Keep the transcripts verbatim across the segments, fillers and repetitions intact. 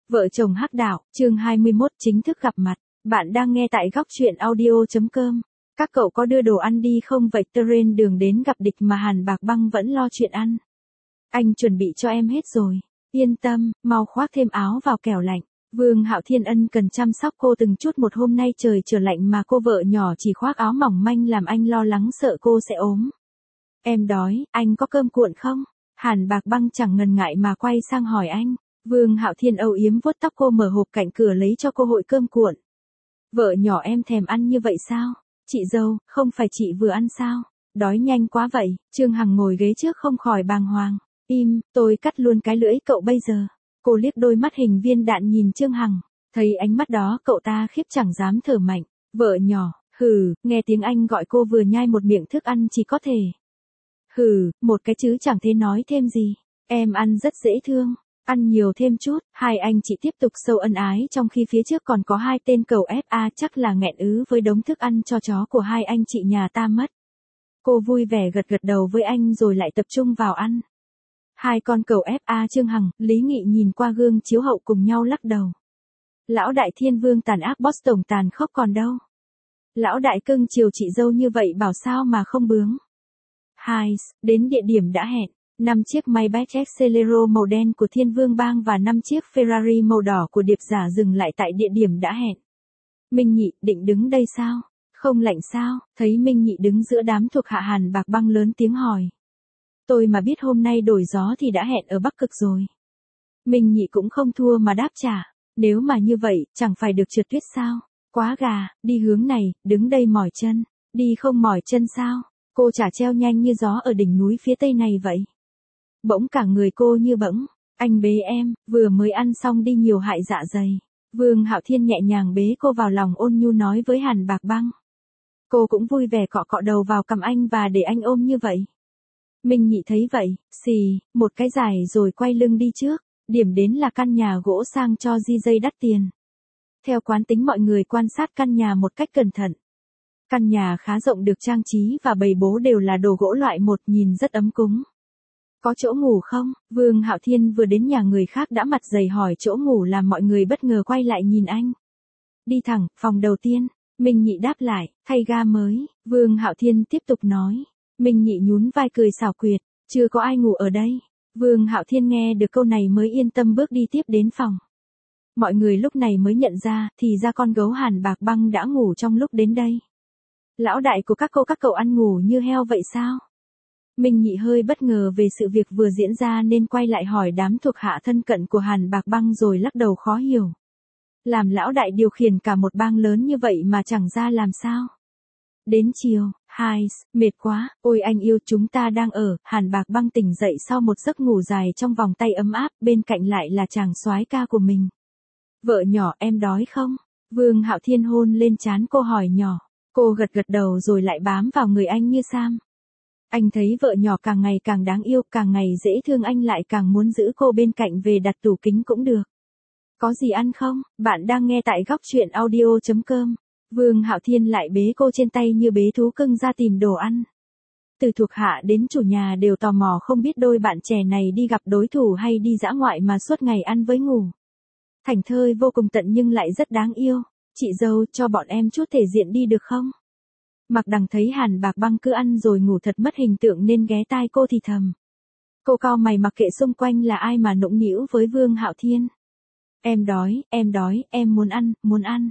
Vợ chồng hắc đạo, chương hai mươi mốt chính thức gặp mặt. Bạn đang nghe tại góc truyện audio.com. Các cậu có đưa đồ ăn đi không vậy? Trên đường đến gặp địch mà Hàn Bạc Băng vẫn lo chuyện ăn. Anh chuẩn bị cho em hết rồi. Yên tâm, mau khoác thêm áo vào kẻo lạnh. Vương Hạo Thiên ân cần chăm sóc cô từng chút một. Hôm nay trời trở lạnh mà cô vợ nhỏ chỉ khoác áo mỏng manh làm anh lo lắng sợ cô sẽ ốm. Em đói, anh có cơm cuộn không? Hàn Bạc Băng chẳng ngần ngại mà quay sang hỏi anh. Vương Hạo Thiên âu yếm vuốt tóc cô, mở hộp cạnh cửa lấy cho cô hội cơm cuộn. Vợ nhỏ em thèm ăn như vậy sao? Chị dâu, không phải chị vừa ăn sao? Đói nhanh quá vậy. Trương Hằng ngồi ghế trước không khỏi bàng hoàng. Im, tôi cắt luôn cái lưỡi cậu bây giờ. Cô liếc đôi mắt hình viên đạn nhìn Trương Hằng. Thấy ánh mắt đó cậu ta khiếp chẳng dám thở mạnh. Vợ nhỏ, hừ, nghe tiếng anh gọi cô vừa nhai một miệng thức ăn chỉ có thể. Hừ, một cái chứ chẳng thể nói thêm gì. Em ăn rất dễ thương. Ăn nhiều thêm chút. Hai anh chị tiếp tục sâu ân ái trong khi phía trước còn có hai tên cầu ép a chắc là nghẹn ứ với đống thức ăn cho chó của hai anh chị nhà ta mất. Cô vui vẻ gật gật đầu với anh rồi lại tập trung vào ăn. Hai con cầu ép a Trương Hằng, Lý Nghị nhìn qua gương chiếu hậu cùng nhau lắc đầu. Lão đại thiên vương tàn ác Boston tàn khốc còn đâu. Lão đại cưng chiều chị dâu như vậy bảo sao mà không bướng. Hai, đến địa điểm đã hẹn. Năm chiếc Maybach Excelero màu đen của Thiên Vương Bang và năm chiếc Ferrari màu đỏ của Điệp Giả dừng lại tại địa điểm đã hẹn. Minh Nhị, định đứng đây sao? Không lạnh sao? Thấy Minh Nhị đứng giữa đám thuộc hạ, Hàn Bạc Băng lớn tiếng hỏi. Tôi mà biết hôm nay đổi gió thì đã hẹn ở Bắc Cực rồi. Minh Nhị cũng không thua mà đáp trả. Nếu mà như vậy, chẳng phải được trượt tuyết sao? Quá gà, đi hướng này, đứng đây mỏi chân. Đi không mỏi chân sao? Cô chả treo nhanh như gió ở đỉnh núi phía tây này vậy. Bỗng cả người cô như bỗng, anh bế em, vừa mới ăn xong đi nhiều hại dạ dày. Vương Hạo Thiên nhẹ nhàng bế cô vào lòng, ôn nhu nói với Hàn Bạc Băng. Cô cũng vui vẻ cọ cọ đầu vào cằm anh và để anh ôm như vậy. Minh Nhị thấy vậy, xì, một cái dài rồi quay lưng đi trước, điểm đến là căn nhà gỗ sang cho di dây đắt tiền. Theo quán tính mọi người quan sát căn nhà một cách cẩn thận. Căn nhà khá rộng, được trang trí và bày bố đều là đồ gỗ loại một, nhìn rất ấm cúng. Có chỗ ngủ không? Vương Hạo Thiên vừa đến nhà người khác đã mặt dày hỏi chỗ ngủ làm mọi người bất ngờ quay lại nhìn anh. Đi thẳng, phòng đầu tiên. Minh Nhị đáp lại, thay ga mới. Vương Hạo Thiên tiếp tục nói. Minh Nhị nhún vai cười xảo quyệt, chưa có ai ngủ ở đây. Vương Hạo Thiên nghe được câu này mới yên tâm bước đi tiếp đến phòng. Mọi người lúc này mới nhận ra, thì ra con gấu Hàn Bạc Băng đã ngủ trong lúc đến đây. Lão đại của các cô các cậu ăn ngủ như heo vậy sao? Minh Nhị hơi bất ngờ về sự việc vừa diễn ra nên quay lại hỏi đám thuộc hạ thân cận của Hàn Bạc Băng rồi lắc đầu khó hiểu. Làm lão đại điều khiển cả một bang lớn như vậy mà chẳng ra làm sao? Đến chiều, hai, mệt quá, ôi anh yêu, chúng ta đang ở. Hàn Bạc Băng tỉnh dậy sau một giấc ngủ dài trong vòng tay ấm áp, bên cạnh lại là chàng soái ca của mình. Vợ nhỏ, em đói không? Vương Hạo Thiên hôn lên trán cô hỏi nhỏ. Cô gật gật đầu rồi lại bám vào người anh như Sam. Anh thấy vợ nhỏ càng ngày càng đáng yêu, càng ngày dễ thương, anh lại càng muốn giữ cô bên cạnh, về đặt tủ kính cũng được. Có gì ăn không? Bạn đang nghe tại góc truyện audio.com. Vương Hạo Thiên lại bế cô trên tay như bế thú cưng ra tìm đồ ăn. Từ thuộc hạ đến chủ nhà đều tò mò không biết đôi bạn trẻ này đi gặp đối thủ hay đi dã ngoại mà suốt ngày ăn với ngủ. Thành thơi vô cùng tận nhưng lại rất đáng yêu. Chị dâu, cho bọn em chút thể diện đi được không? Mặc Đằng thấy Hàn Bạc Băng cứ ăn rồi ngủ thật mất hình tượng nên ghé tai cô thì thầm. Cô cau mày mặc kệ xung quanh là ai mà nũng nịu với Vương Hạo Thiên. Em đói, em đói, em muốn ăn, muốn ăn.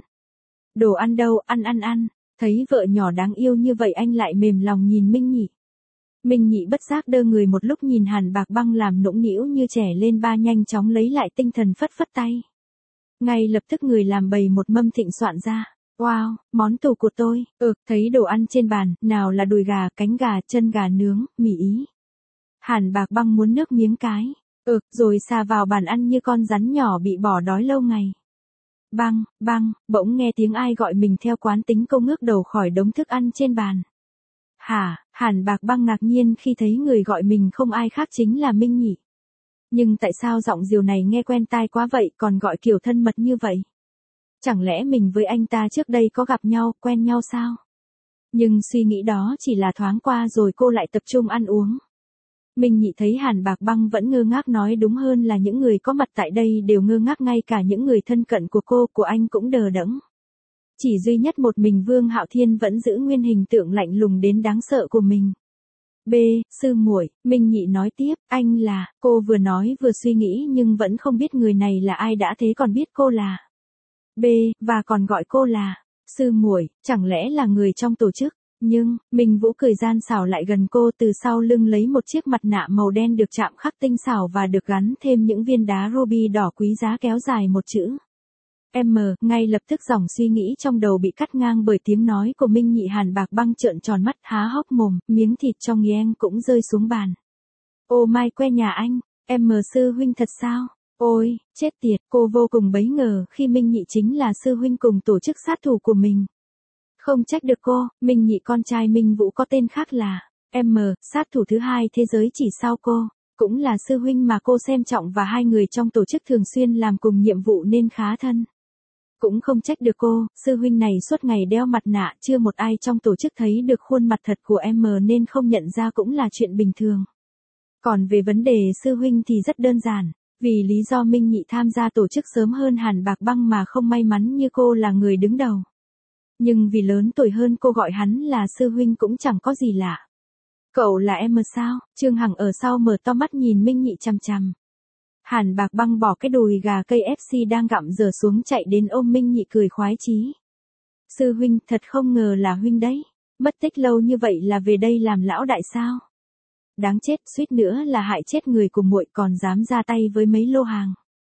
Đồ ăn đâu, ăn ăn ăn. Thấy vợ nhỏ đáng yêu như vậy anh lại mềm lòng nhìn Minh Nhị. Minh Nhị bất giác đơ người một lúc nhìn Hàn Bạc Băng làm nũng nịu như trẻ lên ba, nhanh chóng lấy lại tinh thần phất phất tay. Ngay lập tức người làm bày một mâm thịnh soạn ra. Wow, món tủ của tôi. Ừ, thấy đồ ăn trên bàn, nào là đùi gà, cánh gà, chân gà nướng, mì ý. Hàn Bạc Băng muốn nước miếng cái. Ừ, rồi xà vào bàn ăn như con rắn nhỏ bị bỏ đói lâu ngày. Băng, băng, bỗng nghe tiếng ai gọi mình, theo quán tính cô ngước đầu khỏi đống thức ăn trên bàn. Hả? Hàn Bạc Băng ngạc nhiên khi thấy người gọi mình không ai khác chính là Minh Nhị. Nhưng tại sao giọng diều này nghe quen tai quá vậy, còn gọi kiểu thân mật như vậy? Chẳng lẽ mình với anh ta trước đây có gặp nhau, quen nhau sao? Nhưng suy nghĩ đó chỉ là thoáng qua rồi cô lại tập trung ăn uống. Minh Nhị thấy Hàn Bạc Băng vẫn ngơ ngác, nói đúng hơn là những người có mặt tại đây đều ngơ ngác, ngay cả những người thân cận của cô, của anh cũng đờ đẫn. Chỉ duy nhất một mình Vương Hạo Thiên vẫn giữ nguyên hình tượng lạnh lùng đến đáng sợ của mình. B, sư muội, Minh Nhị nói tiếp, anh là, cô vừa nói vừa suy nghĩ nhưng vẫn không biết người này là ai, đã thế còn biết cô là B, và còn gọi cô là sư muội, chẳng lẽ là người trong tổ chức. Nhưng, Minh Vũ cười gian xảo lại gần cô, từ sau lưng lấy một chiếc mặt nạ màu đen được chạm khắc tinh xảo và được gắn thêm những viên đá ruby đỏ quý giá, kéo dài một chữ M. Ngay lập tức dòng suy nghĩ trong đầu bị cắt ngang bởi tiếng nói của Minh Nhị. Hàn Bạc Băng trợn tròn mắt, há hốc mồm, miếng thịt trong nghiêng cũng rơi xuống bàn. Ô mai que nhà anh, M sư huynh thật sao? Ôi, chết tiệt, cô vô cùng bấy ngờ khi Minh Nhị chính là sư huynh cùng tổ chức sát thủ của mình. Không trách được cô, Minh Nhị con trai Minh Vũ có tên khác là M, sát thủ thứ hai thế giới chỉ sau cô, cũng là sư huynh mà cô xem trọng và hai người trong tổ chức thường xuyên làm cùng nhiệm vụ nên khá thân. Cũng không trách được cô, sư huynh này suốt ngày đeo mặt nạ, chưa một ai trong tổ chức thấy được khuôn mặt thật của M nên không nhận ra cũng là chuyện bình thường. Còn về vấn đề sư huynh thì rất đơn giản, vì lý do Minh Nhị tham gia tổ chức sớm hơn Hàn Bạc Băng mà không may mắn như cô là người đứng đầu. Nhưng vì lớn tuổi hơn cô gọi hắn là sư huynh cũng chẳng có gì lạ. Cậu là M sao? Trương Hằng ở sau mở to mắt nhìn Minh Nhị chằm chằm. Hàn Bạc Băng bỏ cái đùi gà cây ép xê đang gặm dở xuống, chạy đến ôm Minh Nhị cười khoái chí. Sư huynh, thật không ngờ là huynh đấy. Mất tích lâu như vậy là về đây làm lão đại sao? Đáng chết, suýt nữa là hại chết người của muội, còn dám ra tay với mấy lô hàng.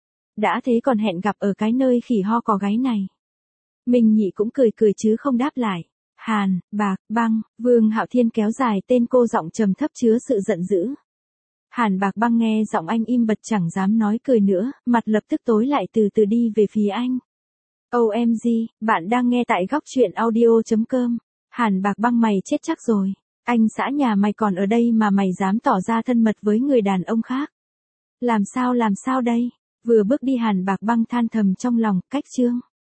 Đã thế còn hẹn gặp ở cái nơi khỉ ho có gáy này. Minh Nhị cũng cười cười chứ không đáp lại. Hàn Bạc Băng, Vương Hạo Thiên kéo dài tên cô, giọng trầm thấp chứa sự giận dữ. Hàn Bạc Băng nghe giọng anh im bặt, chẳng dám nói cười nữa, mặt lập tức tối lại, từ từ đi về phía anh. O M G, bạn đang nghe tại góc truyện audio chấm com. Hàn Bạc Băng, mày chết chắc rồi. Anh xã nhà mày còn ở đây mà mày dám tỏ ra thân mật với người đàn ông khác. Làm sao làm sao đây? Vừa bước đi Hàn Bạc Băng than thầm trong lòng, cách Trương